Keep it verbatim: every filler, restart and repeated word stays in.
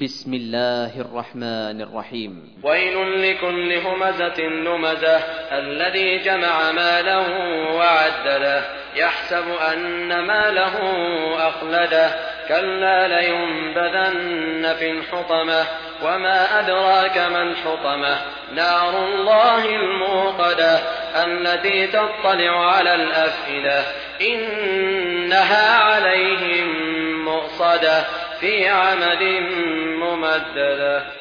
بسم الله الرحمن الرحيم. ويل لكل همزة لمزة الذي جمع ماله وعدده يحسب أن ماله أخلده كلا لينبذن في الحطمة وما أدراك ما الحطمة نار الله الموقدة التي تطلع على الأفئدة إنها عليهم مؤصدة في عمد ممددة.